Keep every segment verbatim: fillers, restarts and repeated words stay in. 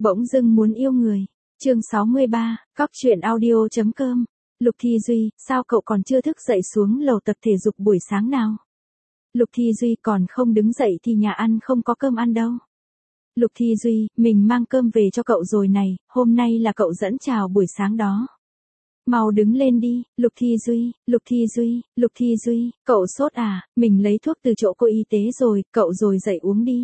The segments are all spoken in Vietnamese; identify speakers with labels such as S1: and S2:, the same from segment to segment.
S1: Bỗng dưng muốn yêu người. Chương sáu mươi ba, cóc truyện audio chấm com. Lục Thi Duy, sao cậu còn chưa thức dậy xuống lầu tập thể dục buổi sáng nào? Lục Thi Duy, còn không đứng dậy thì nhà ăn không có cơm ăn đâu. Lục Thi Duy, mình mang cơm về cho cậu rồi này, hôm nay là cậu dẫn chào buổi sáng đó. Mau đứng lên đi. Lục Thi Duy, Lục Thi Duy, Lục Thi Duy, cậu sốt à, mình lấy thuốc từ chỗ cô y tế rồi, cậu rồi dậy uống đi.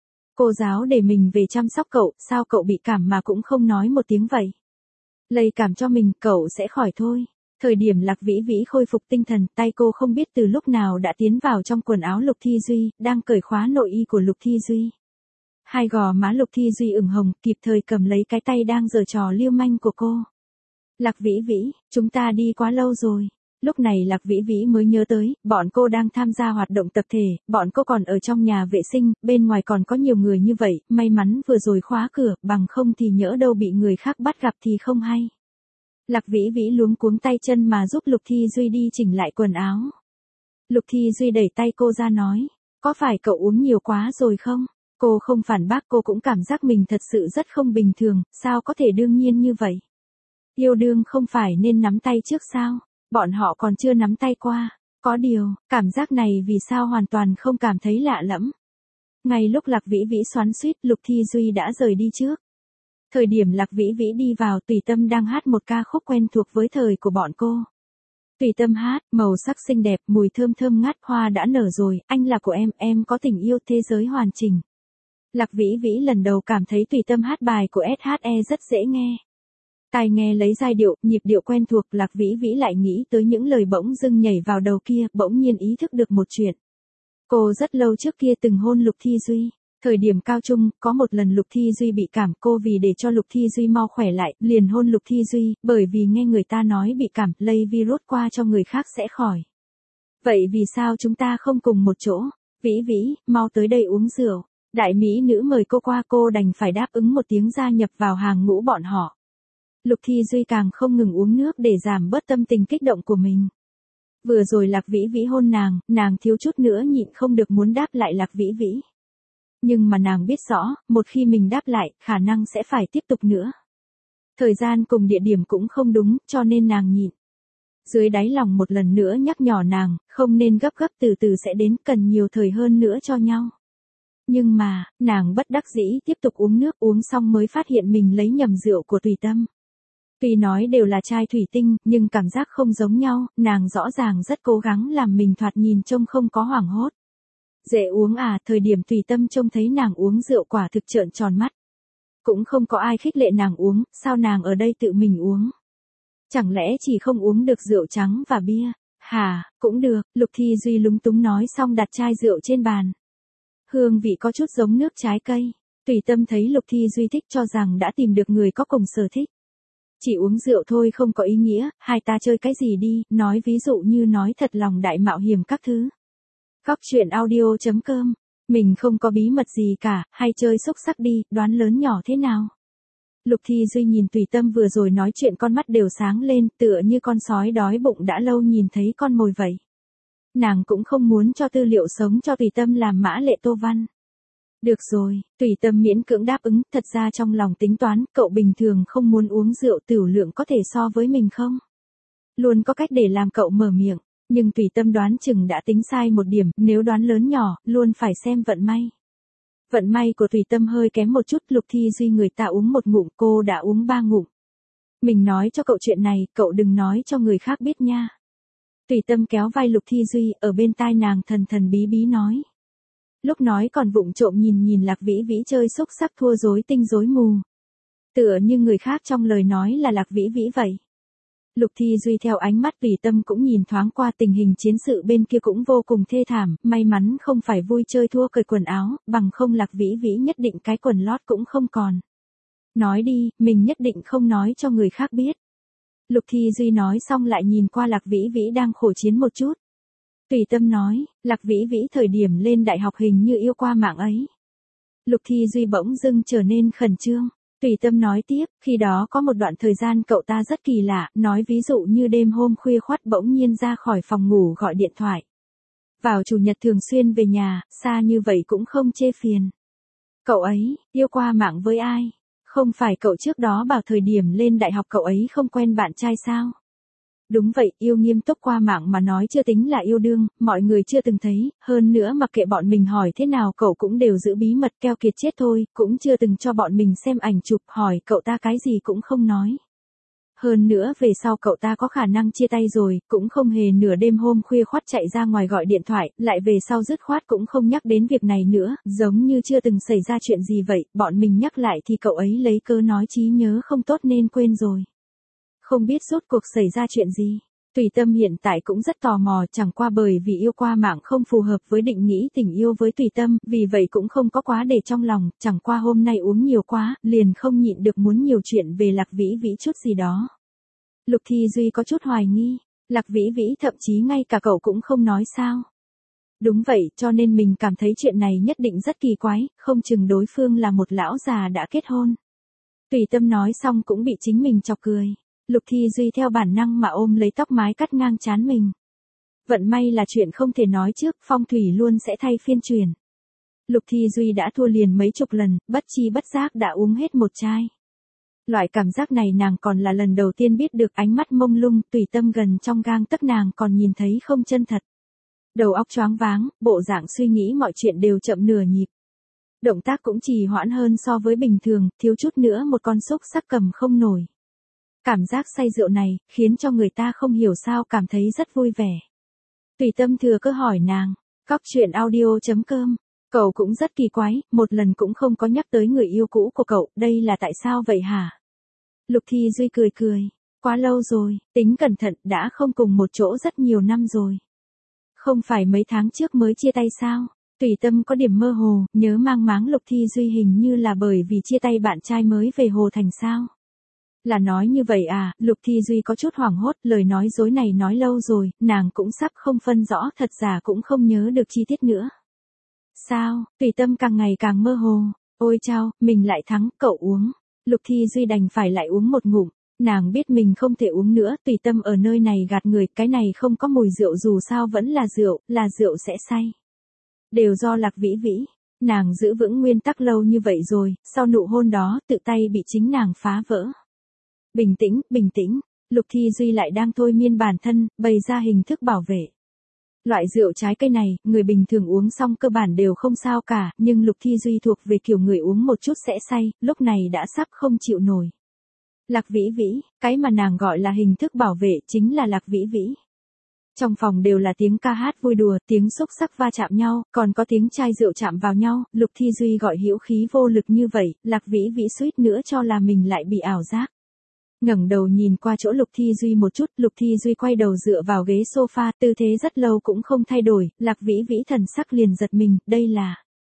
S1: Cô giáo để mình về chăm sóc cậu, sao cậu bị cảm mà cũng không nói một tiếng vậy? Lây cảm cho mình, cậu sẽ khỏi thôi. Thời điểm Lạc Vĩ Vĩ khôi phục tinh thần, tay cô không biết từ lúc nào đã tiến vào trong quần áo Lục Thi Duy, đang cởi khóa nội y của Lục Thi Duy. Hai gò má Lục Thi Duy ửng hồng, kịp thời cầm lấy cái tay đang giở trò lưu manh của cô. Lạc Vĩ Vĩ, chúng ta đi quá lâu rồi. Lúc này Lạc Vĩ Vĩ mới nhớ tới, bọn cô đang tham gia hoạt động tập thể, bọn cô còn ở trong nhà vệ sinh, bên ngoài còn có nhiều người như vậy, may mắn vừa rồi khóa cửa, bằng không thì nhỡ đâu bị người khác bắt gặp thì không hay. Lạc Vĩ Vĩ luống cuống tay chân mà giúp Lục Thi Duy đi chỉnh lại quần áo. Lục Thi Duy đẩy tay cô ra nói, có phải cậu uống nhiều quá rồi không? Cô không phản bác, cô cũng cảm giác mình thật sự rất không bình thường, sao có thể đương nhiên như vậy? Yêu đương không phải nên nắm tay trước sao? Bọn họ còn chưa nắm tay qua. Có điều, cảm giác này vì sao hoàn toàn không cảm thấy lạ lẫm. Ngay lúc Lạc Vĩ Vĩ xoắn xuýt, Lục Thi Duy đã rời đi trước. Thời điểm Lạc Vĩ Vĩ đi vào, Tùy Tâm đang hát một ca khúc quen thuộc với thời của bọn cô. Tùy Tâm hát, màu sắc xinh đẹp, mùi thơm thơm ngát, hoa đã nở rồi, anh là của em, em có tình yêu, thế giới hoàn chỉnh. Lạc Vĩ Vĩ lần đầu cảm thấy Tùy Tâm hát bài của ét hát e rất dễ nghe. Tai nghe lấy giai điệu, nhịp điệu quen thuộc, Lạc Vĩ Vĩ lại nghĩ tới những lời bỗng dưng nhảy vào đầu kia, bỗng nhiên ý thức được một chuyện. Cô rất lâu trước kia từng hôn Lục Thi Duy. Thời điểm cao trung, có một lần Lục Thi Duy bị cảm, cô vì để cho Lục Thi Duy mau khỏe lại, liền hôn Lục Thi Duy, bởi vì nghe người ta nói bị cảm, lây virus qua cho người khác sẽ khỏi. Vậy vì sao chúng ta không cùng một chỗ? Vĩ Vĩ, mau tới đây uống rượu. Đại mỹ nữ mời cô qua, cô đành phải đáp ứng một tiếng gia nhập vào hàng ngũ bọn họ. Lục Thi Duy càng không ngừng uống nước để giảm bớt tâm tình kích động của mình. Vừa rồi Lạc Vĩ Vĩ hôn nàng, nàng thiếu chút nữa nhịn không được muốn đáp lại Lạc Vĩ Vĩ. Nhưng mà nàng biết rõ, một khi mình đáp lại, khả năng sẽ phải tiếp tục nữa. Thời gian cùng địa điểm cũng không đúng, cho nên nàng nhịn. Dưới đáy lòng một lần nữa nhắc nhở nàng, không nên gấp gấp, từ từ sẽ đến, cần nhiều thời hơn nữa cho nhau. Nhưng mà, nàng bất đắc dĩ tiếp tục uống nước, uống xong mới phát hiện mình lấy nhầm rượu của Tùy Tâm. Tuy nói đều là chai thủy tinh, nhưng cảm giác không giống nhau, nàng rõ ràng rất cố gắng làm mình thoạt nhìn trông không có hoảng hốt. Dễ uống à, thời điểm Tùy Tâm trông thấy nàng uống rượu quả thực trợn tròn mắt. Cũng không có ai khích lệ nàng uống, sao nàng ở đây tự mình uống? Chẳng lẽ chỉ không uống được rượu trắng và bia? Hả, cũng được, Lục Thi Duy lúng túng nói xong đặt chai rượu trên bàn. Hương vị có chút giống nước trái cây. Tùy Tâm thấy Lục Thi Duy thích cho rằng đã tìm được người có cùng sở thích. Chỉ uống rượu thôi không có ý nghĩa, hai ta chơi cái gì đi, nói ví dụ như nói thật lòng đại mạo hiểm các thứ. Cóc truyện audio chấm com, mình không có bí mật gì cả, hay chơi xúc sắc đi, đoán lớn nhỏ thế nào. Lục Thi Duy nhìn Tùy Tâm vừa rồi nói chuyện, con mắt đều sáng lên, tựa như con sói đói bụng đã lâu nhìn thấy con mồi vậy. Nàng cũng không muốn cho tư liệu sống cho Tùy Tâm làm mã lệ tô văn. Được rồi, Tùy Tâm miễn cưỡng đáp ứng, thật ra trong lòng tính toán, cậu bình thường không muốn uống rượu, tửu lượng có thể so với mình không? Luôn có cách để làm cậu mở miệng, nhưng Tùy Tâm đoán chừng đã tính sai một điểm, nếu đoán lớn nhỏ, luôn phải xem vận may. Vận may của Tùy Tâm hơi kém một chút, Lục Thi Duy người ta uống một ngụm, cô đã uống ba ngụm. Mình nói cho cậu chuyện này, cậu đừng nói cho người khác biết nha. Tùy Tâm kéo vai Lục Thi Duy, ở bên tai nàng thần thần bí bí nói. Lúc nói còn vụng trộm nhìn nhìn Lạc Vĩ Vĩ chơi xúc sắc thua rối tinh rối mù. Tựa như người khác trong lời nói là Lạc Vĩ Vĩ vậy. Lục Thi Duy theo ánh mắt Tùy Tâm cũng nhìn thoáng qua, tình hình chiến sự bên kia cũng vô cùng thê thảm, may mắn không phải vui chơi thua cởi quần áo, bằng không Lạc Vĩ Vĩ nhất định cái quần lót cũng không còn. Nói đi, mình nhất định không nói cho người khác biết. Lục Thi Duy nói xong lại nhìn qua Lạc Vĩ Vĩ đang khổ chiến một chút. Tùy Tâm nói, Lạc Vĩ Vĩ thời điểm lên đại học hình như yêu qua mạng ấy. Lục Thi Duy bỗng dưng trở nên khẩn trương. Tùy Tâm nói tiếp, khi đó có một đoạn thời gian cậu ta rất kỳ lạ, nói ví dụ như đêm hôm khuya khoắt bỗng nhiên ra khỏi phòng ngủ gọi điện thoại. Vào chủ nhật thường xuyên về nhà, xa như vậy cũng không chê phiền. Cậu ấy, yêu qua mạng với ai? Không phải cậu trước đó bảo thời điểm lên đại học cậu ấy không quen bạn trai sao? Đúng vậy, yêu nghiêm túc qua mạng mà nói chưa tính là yêu đương, mọi người chưa từng thấy, hơn nữa mặc kệ bọn mình hỏi thế nào cậu cũng đều giữ bí mật keo kiệt chết thôi, cũng chưa từng cho bọn mình xem ảnh chụp, hỏi cậu ta cái gì cũng không nói. Hơn nữa về sau cậu ta có khả năng chia tay rồi, cũng không hề nửa đêm hôm khuya khoắt chạy ra ngoài gọi điện thoại, lại về sau dứt khoát cũng không nhắc đến việc này nữa, giống như chưa từng xảy ra chuyện gì vậy, bọn mình nhắc lại thì cậu ấy lấy cớ nói trí nhớ không tốt nên quên rồi. Không biết rốt cuộc xảy ra chuyện gì. Tùy Tâm hiện tại cũng rất tò mò, chẳng qua bởi vì yêu qua mạng không phù hợp với định nghĩ tình yêu với Tùy Tâm, vì vậy cũng không có quá để trong lòng, chẳng qua hôm nay uống nhiều quá, liền không nhịn được muốn nhiều chuyện về Lạc Vĩ Vĩ chút gì đó. Lục Thi Duy có chút hoài nghi, Lạc Vĩ Vĩ thậm chí ngay cả cậu cũng không nói sao. Đúng vậy, cho nên mình cảm thấy chuyện này nhất định rất kỳ quái, không chừng đối phương là một lão già đã kết hôn. Tùy Tâm nói xong cũng bị chính mình chọc cười. Lục Thi Duy theo bản năng mà ôm lấy tóc mái cắt ngang trán mình. Vận may là chuyện không thể nói trước, phong thủy luôn sẽ thay phiên truyền. Lục Thi Duy đã thua liền mấy chục lần, bất chi bất giác đã uống hết một chai. Loại cảm giác này nàng còn là lần đầu tiên biết được, ánh mắt mông lung, Tùy Tâm gần trong gang tấc nàng còn nhìn thấy không chân thật. Đầu óc choáng váng, bộ dạng suy nghĩ mọi chuyện đều chậm nửa nhịp. Động tác cũng trì hoãn hơn so với bình thường, thiếu chút nữa một con xúc sắc cầm không nổi. Cảm giác say rượu này, khiến cho người ta không hiểu sao cảm thấy rất vui vẻ. Tùy Tâm thừa cơ hỏi nàng, cóc truyện audio chấm com, cậu cũng rất kỳ quái, một lần cũng không có nhắc tới người yêu cũ của cậu, đây là tại sao vậy hả? Lục Thi Duy cười cười, quá lâu rồi, tính cẩn thận đã không cùng một chỗ rất nhiều năm rồi. Không phải mấy tháng trước mới chia tay sao? Tùy Tâm có điểm mơ hồ, nhớ mang máng Lục Thi Duy hình như là bởi vì chia tay bạn trai mới về Hồ Thành sao? Là nói như vậy à, Lục Thi Duy có chút hoảng hốt, lời nói dối này nói lâu rồi, nàng cũng sắp không phân rõ, thật giả cũng không nhớ được chi tiết nữa. Sao, Tùy Tâm càng ngày càng mơ hồ, ôi chao, mình lại thắng, cậu uống. Lục Thi Duy đành phải lại uống một ngụm, nàng biết mình không thể uống nữa, Tùy Tâm ở nơi này gạt người, cái này không có mùi rượu dù sao vẫn là rượu, là rượu sẽ say. Đều do Lạc Vĩ Vĩ, nàng giữ vững nguyên tắc lâu như vậy rồi, sau nụ hôn đó, tự tay bị chính nàng phá vỡ. Bình tĩnh, bình tĩnh, Lục Thi Duy lại đang thôi miên bản thân, bày ra hình thức bảo vệ. Loại rượu trái cây này, người bình thường uống xong cơ bản đều không sao cả, nhưng Lục Thi Duy thuộc về kiểu người uống một chút sẽ say, lúc này đã sắp không chịu nổi. Lạc Vĩ Vĩ, cái mà nàng gọi là hình thức bảo vệ chính là Lạc Vĩ Vĩ. Trong phòng đều là tiếng ca hát vui đùa, tiếng xúc sắc va chạm nhau, còn có tiếng chai rượu chạm vào nhau, Lục Thi Duy gọi hữu khí vô lực như vậy, Lạc Vĩ Vĩ suýt nữa cho là mình lại bị ảo giác. Ngẩng đầu nhìn qua chỗ Lục Thi Duy một chút, Lục Thi Duy quay đầu dựa vào ghế sofa, tư thế rất lâu cũng không thay đổi, Lạc Vĩ Vĩ thần sắc liền giật mình, đây là...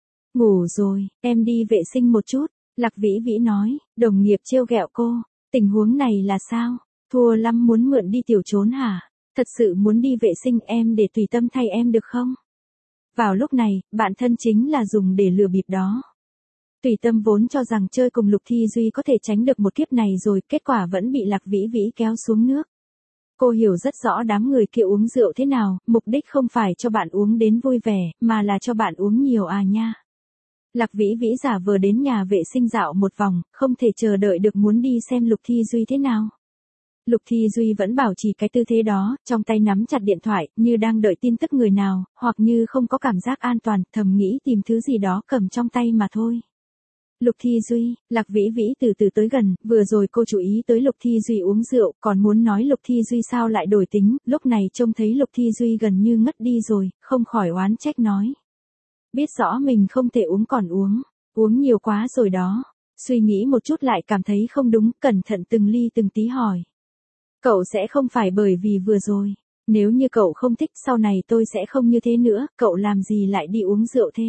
S1: Ngủ rồi, em đi vệ sinh một chút, Lạc Vĩ Vĩ nói, đồng nghiệp trêu ghẹo cô, tình huống này là sao, thua lắm muốn mượn đi tiểu trốn hả, thật sự muốn đi vệ sinh em để Tùy Tâm thay em được không? Vào lúc này, bạn thân chính là dùng để lừa bịp đó. Tùy Tâm vốn cho rằng chơi cùng Lục Thi Duy có thể tránh được một kiếp này rồi, kết quả vẫn bị Lạc Vĩ Vĩ kéo xuống nước. Cô hiểu rất rõ đám người kia uống rượu thế nào, mục đích không phải cho bạn uống đến vui vẻ, mà là cho bạn uống nhiều à nha. Lạc Vĩ Vĩ giả vờ đến nhà vệ sinh dạo một vòng, không thể chờ đợi được muốn đi xem Lục Thi Duy thế nào. Lục Thi Duy vẫn bảo trì cái tư thế đó, trong tay nắm chặt điện thoại, như đang đợi tin tức người nào, hoặc như không có cảm giác an toàn, thầm nghĩ tìm thứ gì đó cầm trong tay mà thôi. Lục Thi Duy, Lạc Vĩ Vĩ từ từ tới gần, vừa rồi cô chú ý tới Lục Thi Duy uống rượu, còn muốn nói Lục Thi Duy sao lại đổi tính, lúc này trông thấy Lục Thi Duy gần như ngất đi rồi, không khỏi oán trách nói. Biết rõ mình không thể uống còn uống, uống nhiều quá rồi đó, suy nghĩ một chút lại cảm thấy không đúng, cẩn thận từng ly từng tí hỏi. Cậu sẽ không phải bởi vì vừa rồi, nếu như cậu không thích sau này tôi sẽ không như thế nữa, cậu làm gì lại đi uống rượu thế?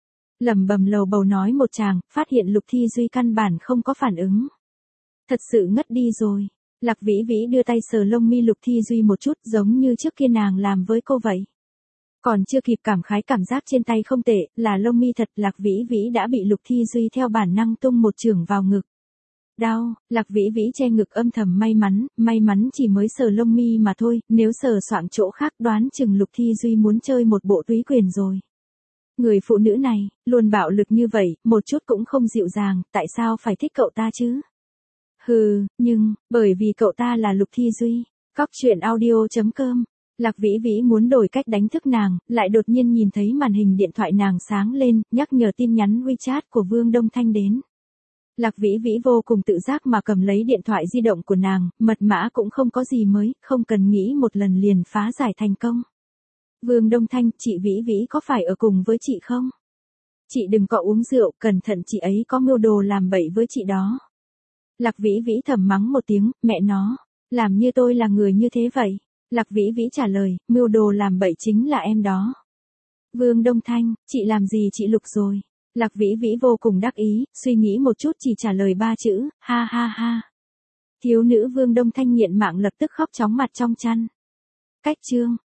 S1: Lẩm bẩm lầu bầu nói một tràng, phát hiện Lục Thi Duy căn bản không có phản ứng. Thật sự ngất đi rồi. Lạc Vĩ Vĩ đưa tay sờ lông mi Lục Thi Duy một chút giống như trước kia nàng làm với cô vậy. Còn chưa kịp cảm khái cảm giác trên tay không tệ, là lông mi thật, Lạc Vĩ Vĩ đã bị Lục Thi Duy theo bản năng tung một chưởng vào ngực. Đau, Lạc Vĩ Vĩ che ngực âm thầm may mắn, may mắn chỉ mới sờ lông mi mà thôi, nếu sờ soạng chỗ khác đoán chừng Lục Thi Duy muốn chơi một bộ túy quyền rồi. Người phụ nữ này, luôn bạo lực như vậy, một chút cũng không dịu dàng, tại sao phải thích cậu ta chứ? Hừ, nhưng, bởi vì cậu ta là Lục Thi Duy. Cóc truyện audio chấm com. Lạc Vĩ Vĩ muốn đổi cách đánh thức nàng, lại đột nhiên nhìn thấy màn hình điện thoại nàng sáng lên, nhắc nhở tin nhắn WeChat của Vương Đông Thanh đến. Lạc Vĩ Vĩ vô cùng tự giác mà cầm lấy điện thoại di động của nàng, mật mã cũng không có gì mới, không cần nghĩ một lần liền phá giải thành công. Vương Đông Thanh, chị Vĩ Vĩ có phải ở cùng với chị không? Chị đừng có uống rượu, cẩn thận chị ấy có mưu đồ làm bậy với chị đó. Lạc Vĩ Vĩ thầm mắng một tiếng, mẹ nó, làm như tôi là người như thế vậy. Lạc Vĩ Vĩ trả lời, mưu đồ làm bậy chính là em đó. Vương Đông Thanh, chị làm gì chị Lục rồi? Lạc Vĩ Vĩ vô cùng đắc ý, suy nghĩ một chút chỉ trả lời ba chữ, ha ha ha. Thiếu nữ Vương Đông Thanh nghiện mạng lập tức khóc chóng mặt trong chăn. Cách chương